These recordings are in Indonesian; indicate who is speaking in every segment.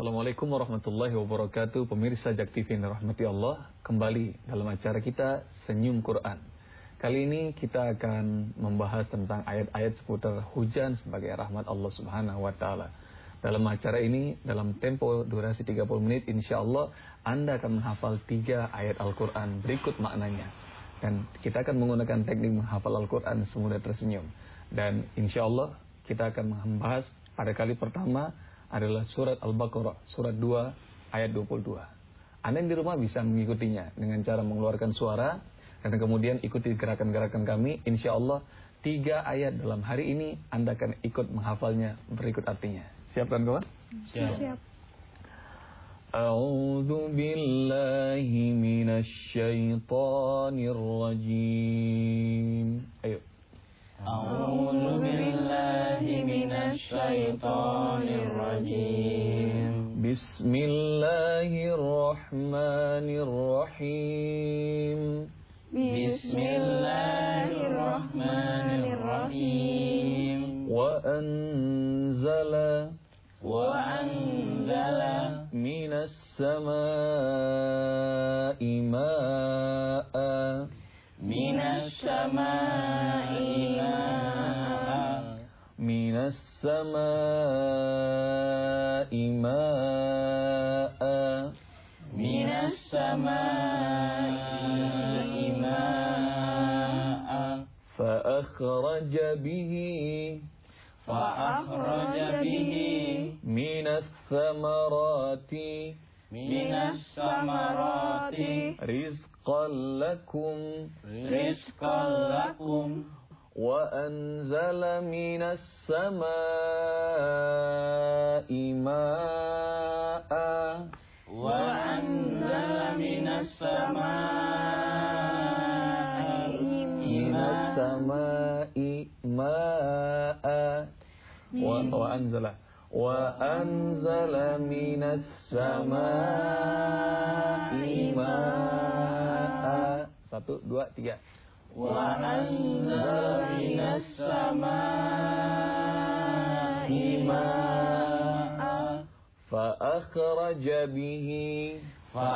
Speaker 1: Assalamualaikum warahmatullahi wabarakatuh. Pemirsa Jak TV yang dirahmati Allah, kembali dalam acara kita Senyum Quran. Kali ini kita akan membahas tentang ayat-ayat seputar hujan sebagai rahmat Allah Subhanahu wa taala. Dalam acara ini, dalam tempo durasi 30 menit, insya Allah Anda akan menghafal 3 ayat Al-Quran berikut maknanya. Dan kita akan menggunakan teknik menghafal Al-Quran semudah tersenyum. Dan insya Allah kita akan membahas pada kali pertama adalah surat Al-Baqarah, surat 2, ayat 22. Anda di rumah bisa mengikutinya dengan cara mengeluarkan suara, dan kemudian ikuti gerakan-gerakan kami. Insya Allah 3 ayat dalam hari ini Anda akan ikut menghafalnya berikut artinya. Siap kan kawan?
Speaker 2: Siap.
Speaker 1: A'udzu billahi minasy syaithanir rajim. Ayo.
Speaker 2: A'udzu billahi minasy syaithanir rajim.
Speaker 1: Bismillahirrahmanirrahim.
Speaker 2: Bismillahirrahmanirrahim.
Speaker 1: Wa anzala minas samaa'i maa'a.
Speaker 2: Minas samaa'i maa'a.
Speaker 1: Minas samaa'i maa'a.
Speaker 2: Minas samaa'i maa'a.
Speaker 1: Fa'akhraja bihi minas samarati rizqan lakum wa anzala minas samaa'i maa'a.
Speaker 2: Wa anzala minas samaa'i
Speaker 1: maa'a. Wa anzala minas samaa'i maa'a. 1, 2, 3.
Speaker 2: Wa anzala minas samaa'i maa'a.
Speaker 1: Fa'akhraja bihi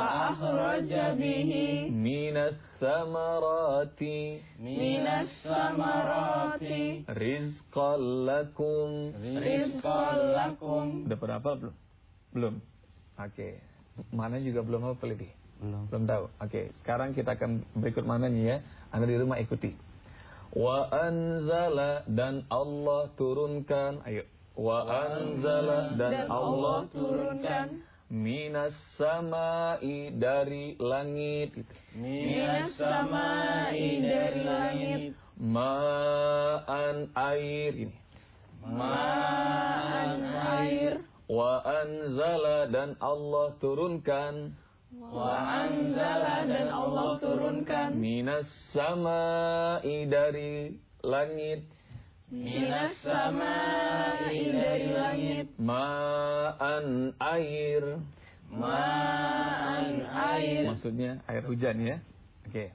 Speaker 1: minas samarati rizqan lakum. Udah pada hafal belum? Belum. Oke. Mana juga belum hafal lebih? Belum tahu. Oke. Sekarang kita akan berikut mananya ya. Anda di rumah ikuti. Wa anzala, dan Allah turunkan. Ayo. Wa anzala, dan Allah turunkan. Minas samai, dari langit.
Speaker 2: Minas samai, dari langit.
Speaker 1: Ma'an, air. Ini
Speaker 2: Ma'an, air.
Speaker 1: Wa anzala, dan Allah turunkan.
Speaker 2: Wa anzala, dan Allah turunkan.
Speaker 1: Minas samai, dari langit.
Speaker 2: Minas samai, dari langit.
Speaker 1: Ma'an, air.
Speaker 2: Ma'an, air.
Speaker 1: Maksudnya air hujan ya. Oke.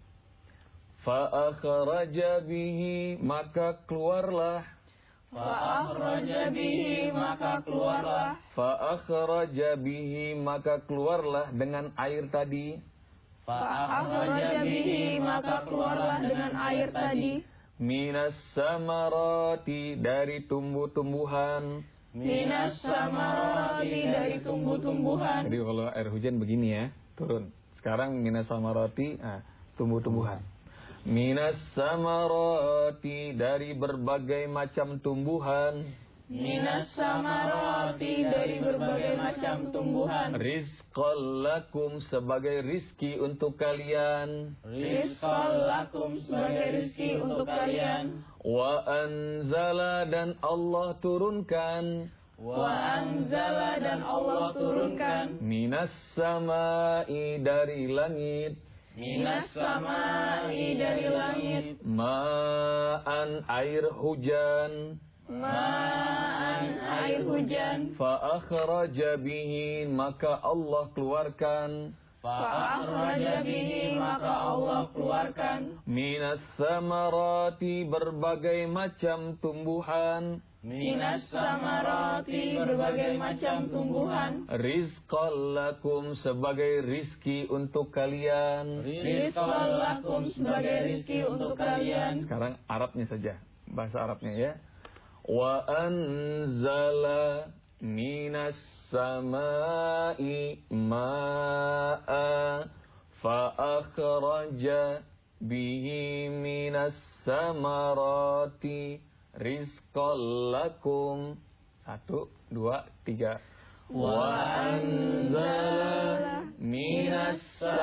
Speaker 1: Fa'akhraja bihi, maka keluarlah.
Speaker 2: Fa'akhraja bihi, maka keluarlah.
Speaker 1: Fa'akhraja bihi, maka keluarlah dengan air tadi.
Speaker 2: Fa'akhraja bihi, maka keluarlah dengan air tadi.
Speaker 1: Minas samarati, dari tumbuh-tumbuhan.
Speaker 2: Minas samarati, dari tumbuh-tumbuhan.
Speaker 1: Jadi kalau air hujan begini ya, turun. Sekarang minas samarati, tumbuh-tumbuhan. Minas samarati, dari berbagai macam tumbuhan.
Speaker 2: Minas samarati, dari berbagai macam tumbuhan.
Speaker 1: Rizqan lakum, sebagai rizki untuk kalian.
Speaker 2: Rizqan lakum, sebagai rizki untuk kalian.
Speaker 1: Wa anzala, dan Allah turunkan.
Speaker 2: Wa anzala, dan Allah turunkan.
Speaker 1: Minas samai, dari langit.
Speaker 2: Minas samai, dari langit.
Speaker 1: Ma'an, air hujan.
Speaker 2: Ma'an, air hujan.
Speaker 1: Fa'akhraja bihi, maka Allah keluarkan.
Speaker 2: Fa'akhraja bihi, maka Allah keluarkan.
Speaker 1: Minas samarati, berbagai macam tumbuhan.
Speaker 2: Minas samarati, berbagai macam tumbuhan.
Speaker 1: Rizqan lakum, sebagai rizki untuk kalian.
Speaker 2: Rizqan lakum, sebagai rizki untuk kalian.
Speaker 1: Sekarang Arabnya saja, bahasa Arabnya ya. Wa anzala minas samai ma'a fa akhraja bihi minas samarati rizqan lakum. 1, 2, 3. Wa anzala minas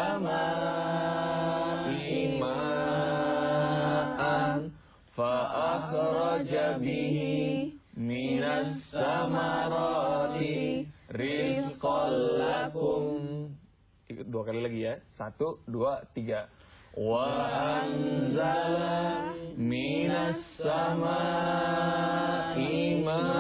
Speaker 1: samai ma'an fa akhraja bihi minas samarati rizqan lakum. Ikut 2 kali lagi ya. 1, 2, 3. Wa anzala minas samai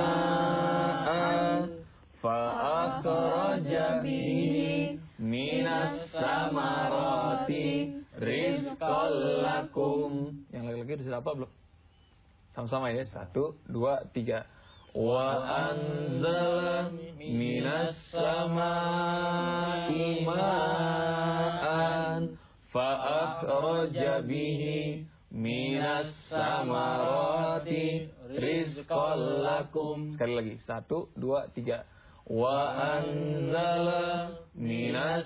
Speaker 1: ma'an fa akhraja bihi minas samarati rizqan lakum. Yang lagi-lagi sudah apa belum? Sama-sama ya. 1, 2, 3. Wa anzala minas samai ma'an fa akhraja bihi minas samarati rizqan lakum. Sekali lagi. 1, 2, 3. Wa anzala minas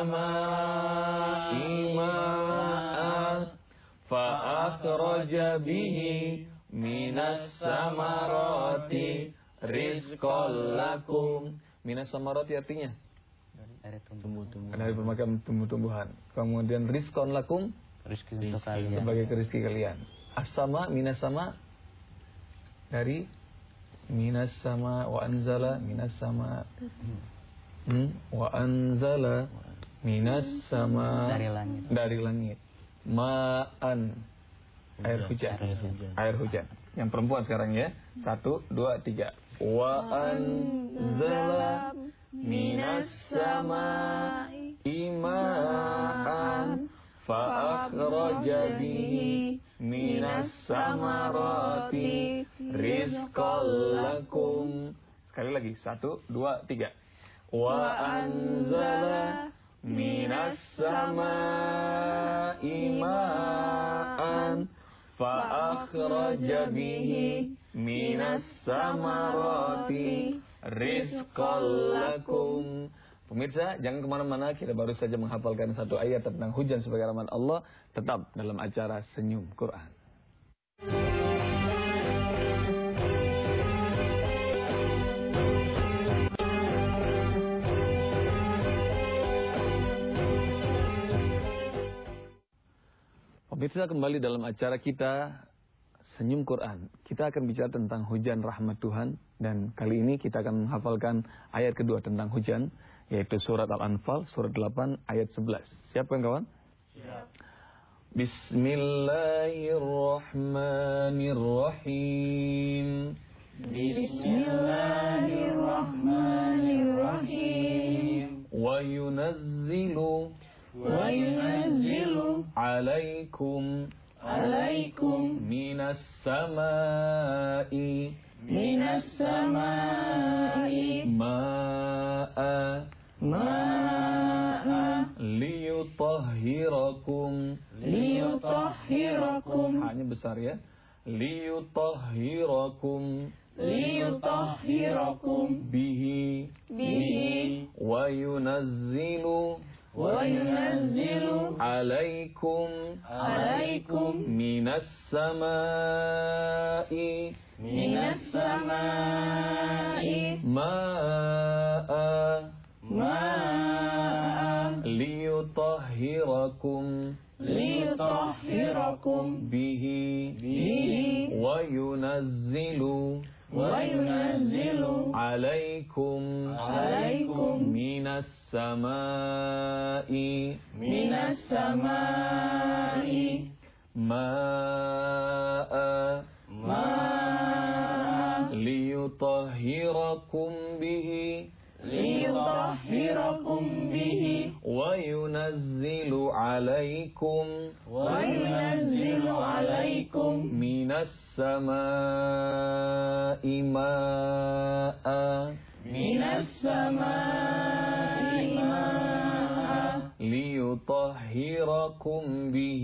Speaker 1: samai ma'an fa akhraja bihi minas samarati rizqan lakum. Minas samarati artinya
Speaker 3: dari tumbuh-tumbuhan.
Speaker 1: dari berbagai tumbuh-tumbuhan. Kemudian rizqan lakum,
Speaker 3: Rezeki untuk kalian.
Speaker 1: sebagai rezeki kalian. As-sama, minas sama, dari minas sama. Wa anzala minas sama. Wa anzala minas sama, dari langit. Ma'an, air hujan. Air hujan. Yang perempuan sekarang ya. 1, 2, 3. Wa anzala minas samai ma'an fa akhraja bihi minas samarati rizqan lakum. Sekali lagi. 1, 2, 3. Wa anzala minas samai ma'an fa akhraja bihi minas samarati rizqan lakum. Pemirsa, jangan kemana-mana. Kita baru saja menghafalkan satu ayat tentang hujan sebagai rahmat Allah. Tetap dalam acara Senyum Quran. Pemirsa, kembali dalam acara kita Senyum Quran. Kita akan bicara tentang hujan rahmat Tuhan. Dan kali ini kita akan menghafalkan ayat kedua tentang hujan, yaitu surat Al-Anfal, surat 8, ayat 11. Siap kan kawan?
Speaker 2: Siap.
Speaker 1: Bismillahirrahmanirrahim.
Speaker 2: Bismillahirrahmanirrahim.
Speaker 1: Wa yunazzilu alaikum minas samai ma'a liyutahhirakum. Hanya besar ya. Liyutahhirakum bihi wa yunazzilu alaikum minas samai ma'a liyutahhirakum bihi wa yunazzilu alaikum minas samai ma'a liyutahhirakum bihi
Speaker 2: ليطهركم به
Speaker 1: وينزل عليكم من السماء ماء ليطهركم به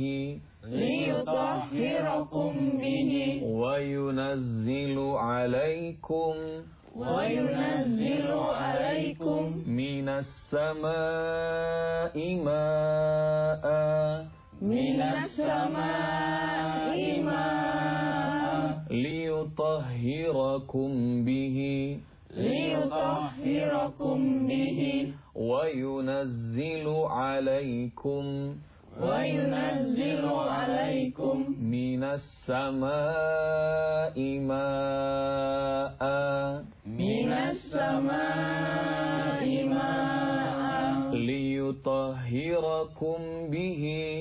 Speaker 1: وينزل عليكم من السماء ماء ليطهركم به وينزل عليكم من السماء ماء ليطهركم به.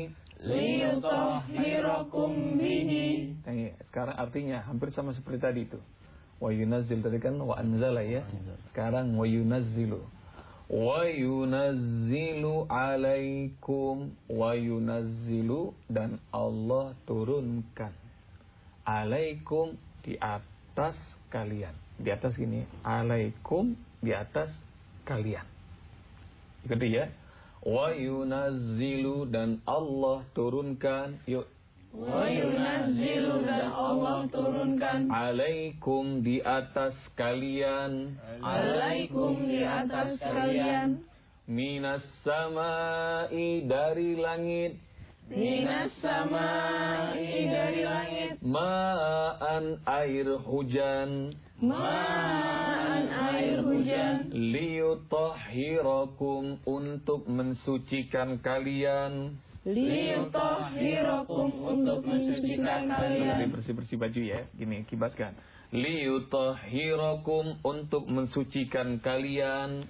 Speaker 1: Nah, sekarang artinya hampir sama seperti tadi itu. Wa yunazzil tadi kan wa anzala ya. Sekarang wa yunazzilu. Wa yunazzilu alaikum. Wa yunazzilu dan Allah turunkan. Alaikum di atas kalian. Di atas gini, alaikum di atas kalian. Ikuti ya. Wa yunazzilu dan Allah turunkan. Yuk.
Speaker 2: Wa yunazzilu dan Allah turunkan.
Speaker 1: Alaikum di atas kalian. Minas samai dari langit. Ma'an air hujan. Liyutahhirakum untuk mensucikan kalian. Bersih-bersih baju ya. Gini, kibaskan. Liyutahhirakum untuk mensucikan kalian.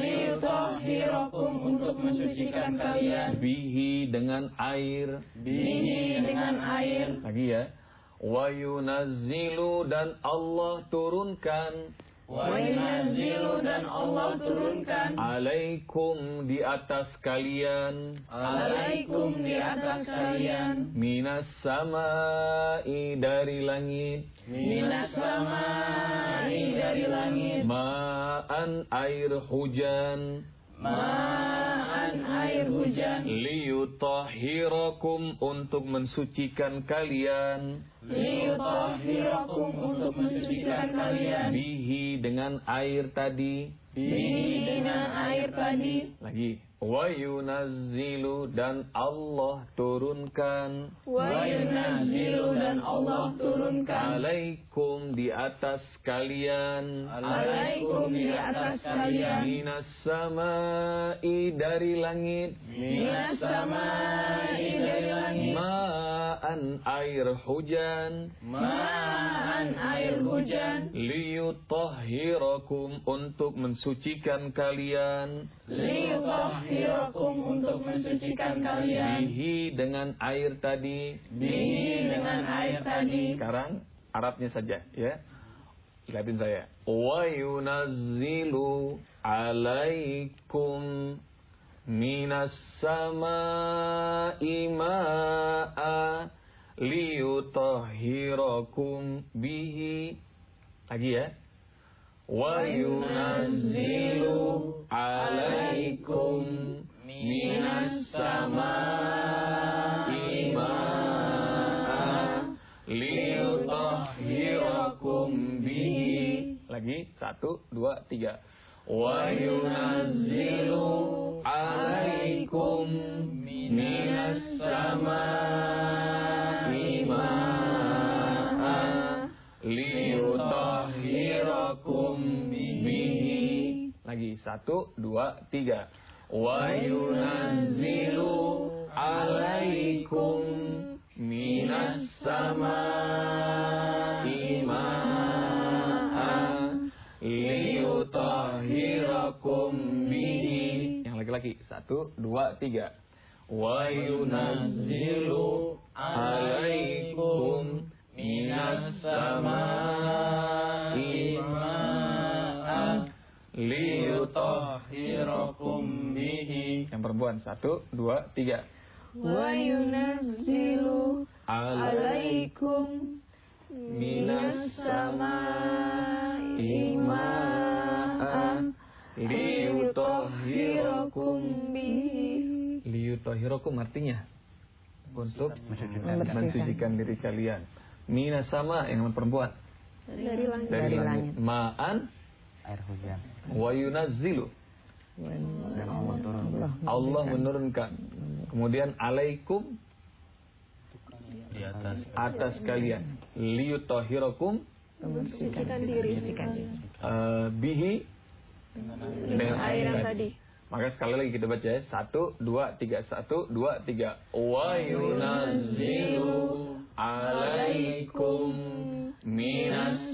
Speaker 1: Bihi dengan air. Lagi ya. Wa yunazzilu dan Allah turunkan. Alaikum di atas kalian. Minas samai dari langit. Ma'an air hujan. Liyutahhirakum untuk mensucikan kalian. Bihi dengan air tadi. Lagi. Wa yunazzilu dan Allah turunkan. Alaikum di atas kalian. Minas samai dari langit. Ma'an air hujan. Liyutahhirakum untuk mensucikan kalian. Bihi dengan air tadi. Sekarang Arabnya saja ya. Lihatin saya. Wa yunazzilu alaikum minas samai ma'a liyutahhirakum bihi. Lagi ya. Wa yunazzilu alaikum minas samai ma'a liyutahhirakum bihi. Lagi 1, 2, 3. Wa yunazzilu alaikum minas samai ma'a liyutahhirakum bihi. Lagi 1, 2, 3. Wa yunazzilu alaikum minas samai ma'a liyutahhirakum bihi. Yang lagi-lagi 1, 2, 3. Wa yunazzilu alaikum minas samai ma'a liyutahhirakum perempuan. 1, 2, 3.
Speaker 2: Wa yunazzilu alaikum minas samai ma'an liyutahhirakum bihi.
Speaker 1: Liyutahhirakum artinya untuk mensucikan diri kalian. Minas sama yang perempuan.
Speaker 2: Dari langit.
Speaker 1: Dari langit. Ma'an
Speaker 3: Air hujan.
Speaker 1: wa yunazzilu.
Speaker 3: Dan Allah turun.
Speaker 1: Allah menurunkan. Kemudian alaikum
Speaker 3: Di
Speaker 1: atas kalian. Liyutahhirakum
Speaker 2: Mensucikan diri.
Speaker 1: bihi
Speaker 2: Dengan air yang tadi.
Speaker 1: Maka sekali lagi kita baca ya. 1, 2, 3. 1, 2, 3. Wa yunazzilu alaikum minas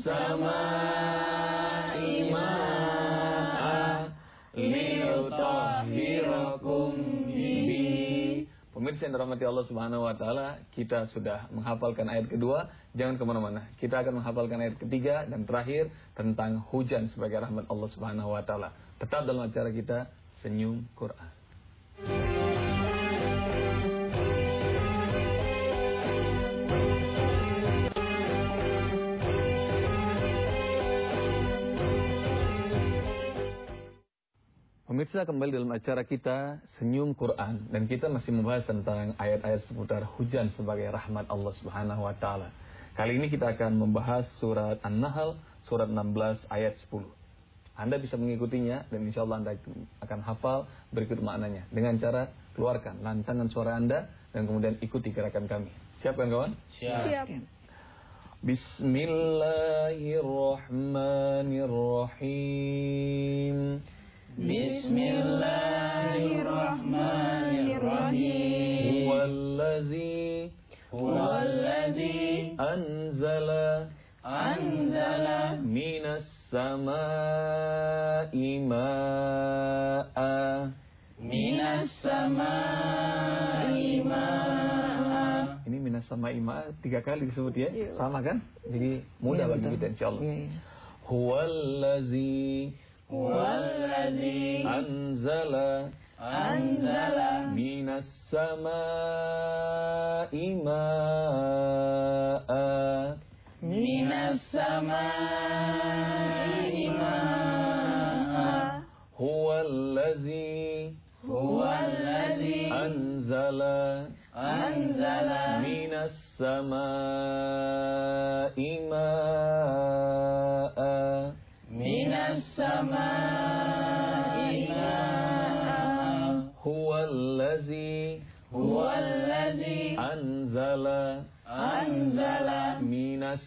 Speaker 1: samai ma'an liyutahhirakum bihi. Pemirsa yang dirahmati Allah Subhanahu wa taala, kita sudah menghafalkan ayat kedua, jangan kemana mana. Kita akan menghafalkan ayat ketiga dan terakhir tentang hujan sebagai rahmat Allah Subhanahu wa taala. Tetap dalam acara kita Senyum Quran. Pemirsa, kembali dalam acara kita Senyum Quran, dan kita masih membahas tentang ayat-ayat seputar hujan sebagai rahmat Allah Subhanahu wa taala. Kali ini kita akan membahas surat An-Nahl, surat 16 ayat 10. Anda bisa mengikutinya dan insya Allah Anda akan hafal berikut maknanya dengan cara keluarkan lantangan suara Anda dan kemudian ikuti gerakan kami. Siap kan kawan?
Speaker 2: Siap.
Speaker 1: Bismillahirrahmanirrahim.
Speaker 2: Bismillahirrahmanirrahim.
Speaker 1: Huwallazi anzala minas samai ma'a. Ini minas samai ma'a 3 kali disebut ya. Sama kan? Jadi mudah bagi kita insyaallah. Huwallazi anzala minas samai ma'a. Huwallazi anzala minas samai ma'a. Huwallazi anzala minas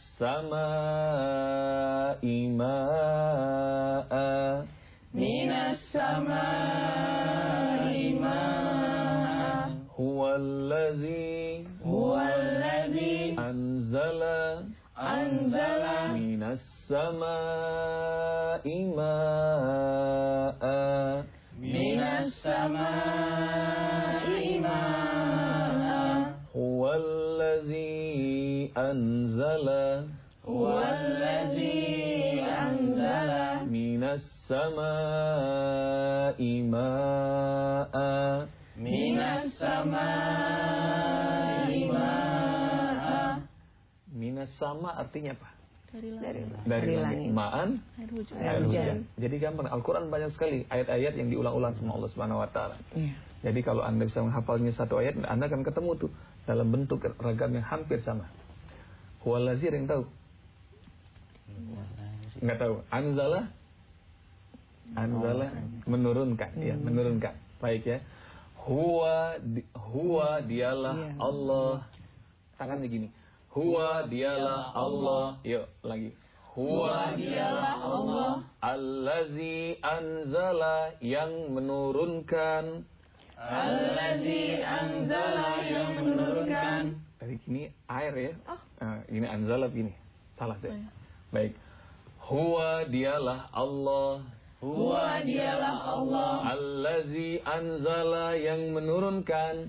Speaker 1: samai ma'a. Huwallazi anzala minas samai ma'a. Huwallazi anzala minas samai ma'a. Minas sama artinya apa? Dari langit. Ma'an air hujan. Jadi gampang. Al-Quran banyak sekali ayat-ayat yang diulang-ulang sama Allah Subhanahu wa taala. Jadi kalau Anda bisa menghafalnya satu ayat, Anda akan ketemu tuh dalam bentuk ragam yang hampir sama. Huwallazi, yang tahu? Enggak tahu. Anzala menurunkan, ya, menurunkan. Baik ya. Huwa dialah Allah. Tangannya gini. Huwa dialah Allah. Yuk lagi. Huwa dialah Allah. Allazi anzala yang menurunkan. Dari sini air ya. Ini anzala begini. Salah saya. Baik. Huwa dialah Allah. Allazi anzala yang menurunkan.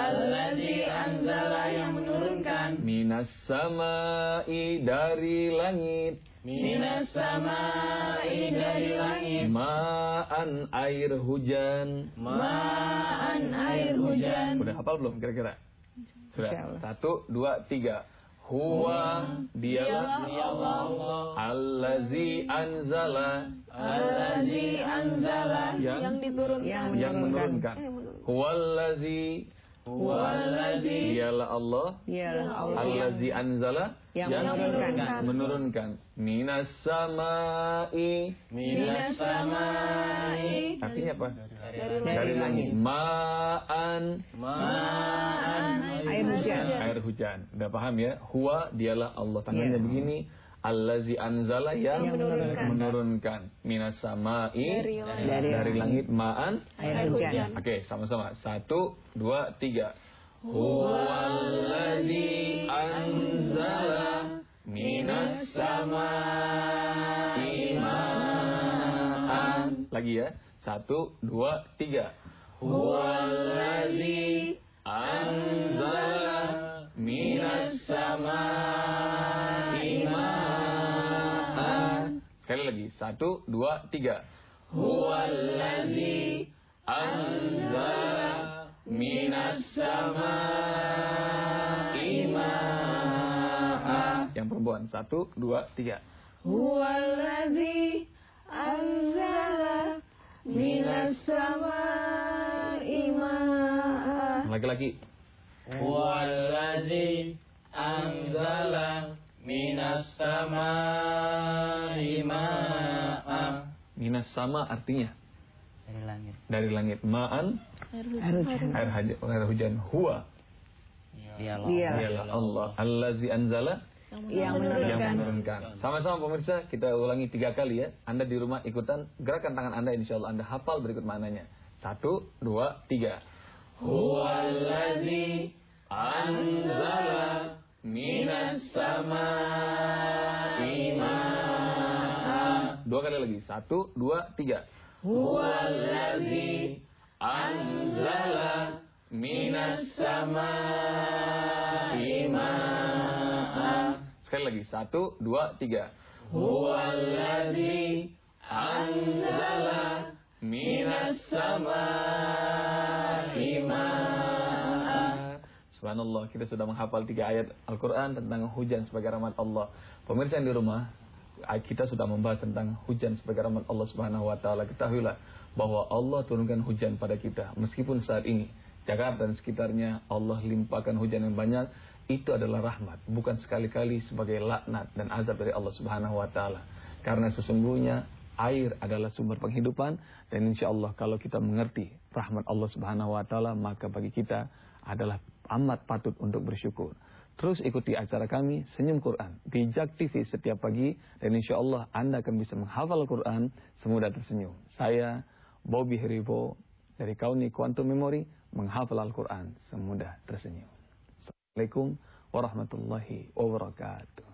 Speaker 1: Minas samai dari langit.
Speaker 2: dari langit.
Speaker 1: Ma'an air hujan.
Speaker 2: Ma'an air hujan.
Speaker 1: Udah hafal belum kira-kira? Sudah.
Speaker 3: Insyaallah.
Speaker 1: 1, 2, 3. Huwa dialah
Speaker 2: Allah.
Speaker 1: allazi anzala
Speaker 2: Allazi anzala.
Speaker 1: yang
Speaker 2: diturunkan.
Speaker 1: yang menurunkan. Huwallazi
Speaker 2: Huwallazi.
Speaker 1: dialah Allah
Speaker 3: Dialah Allah
Speaker 1: allazi anzala
Speaker 3: yang
Speaker 1: menurunkan. Minas samai.
Speaker 2: Minas samai.
Speaker 1: Artinya apa?
Speaker 3: Dari langit.
Speaker 1: Ma'an
Speaker 3: Air hujan.
Speaker 1: air hujan. Udah paham ya? Huwa dialah Allah. Tangannya begini. Allazi anzala yang menurunkan. Minas samai dari langit ma'an
Speaker 3: Air hujan.
Speaker 1: Oke, sama-sama. 1, 2, 3. Huwallazi anzala minas samai ma'an. Lagi ya. 1, 2, 3. Huwallazi anzala minas samai ma'an. Sekali lagi. 1, 2, 3. Huwallazi anzala minas samai ma'an. Yang perempuan. 1, 2, 3.
Speaker 2: Huwallazi anzala minas samai ma'a.
Speaker 1: Laki-laki.
Speaker 2: Huwallazi anzala minas samai ma'a.
Speaker 1: Minas sama artinya
Speaker 3: Dari langit.
Speaker 1: dari langit. Ma'an air hujan. Huwa dialah Allah. Allazi anzala
Speaker 3: Yang menurunkan.
Speaker 1: menurunkan. Sama-sama pemirsa, kita ulangi 3 kali ya. Anda di rumah ikutan gerakan tangan Anda, insyaallah Anda hafal berikut maknanya. 1, 2, 3. Huwallazi anzala minas samai ma'an. 2 kali lagi. 1, 2, 3. Huwallazi anzala minas samai ma'an. Sekali lagi. 1, 2, 3. Huwallazi anzala minas samai ma'an. Subhanallah, kita sudah menghafal 3 ayat Al-Quran tentang hujan sebagai rahmat Allah. Pemirsa yang di rumah, kita sudah membahas tentang hujan sebagai rahmat Allah Subhanahu wa taala. Ketahuilah bahwa Allah turunkan hujan pada kita. Meskipun saat ini Jakarta dan sekitarnya Allah limpahkan hujan yang banyak, itu adalah rahmat, bukan sekali-kali sebagai laknat dan azab dari Allah Subhanahu wa taala. Karena sesungguhnya air adalah sumber penghidupan, dan insyaallah kalau kita mengerti rahmat Allah Subhanahu wa taala, maka bagi kita adalah amat patut untuk bersyukur. Terus ikuti acara kami Senyum Quran di Jak TV setiap pagi, dan insyaallah Anda akan bisa menghafal Quran semudah tersenyum. Saya Bobby Heribo dari Kauni Quantum Memory, menghafal Al-Quran semudah tersenyum. Assalamualaikum warahmatullahi wabarakatuh.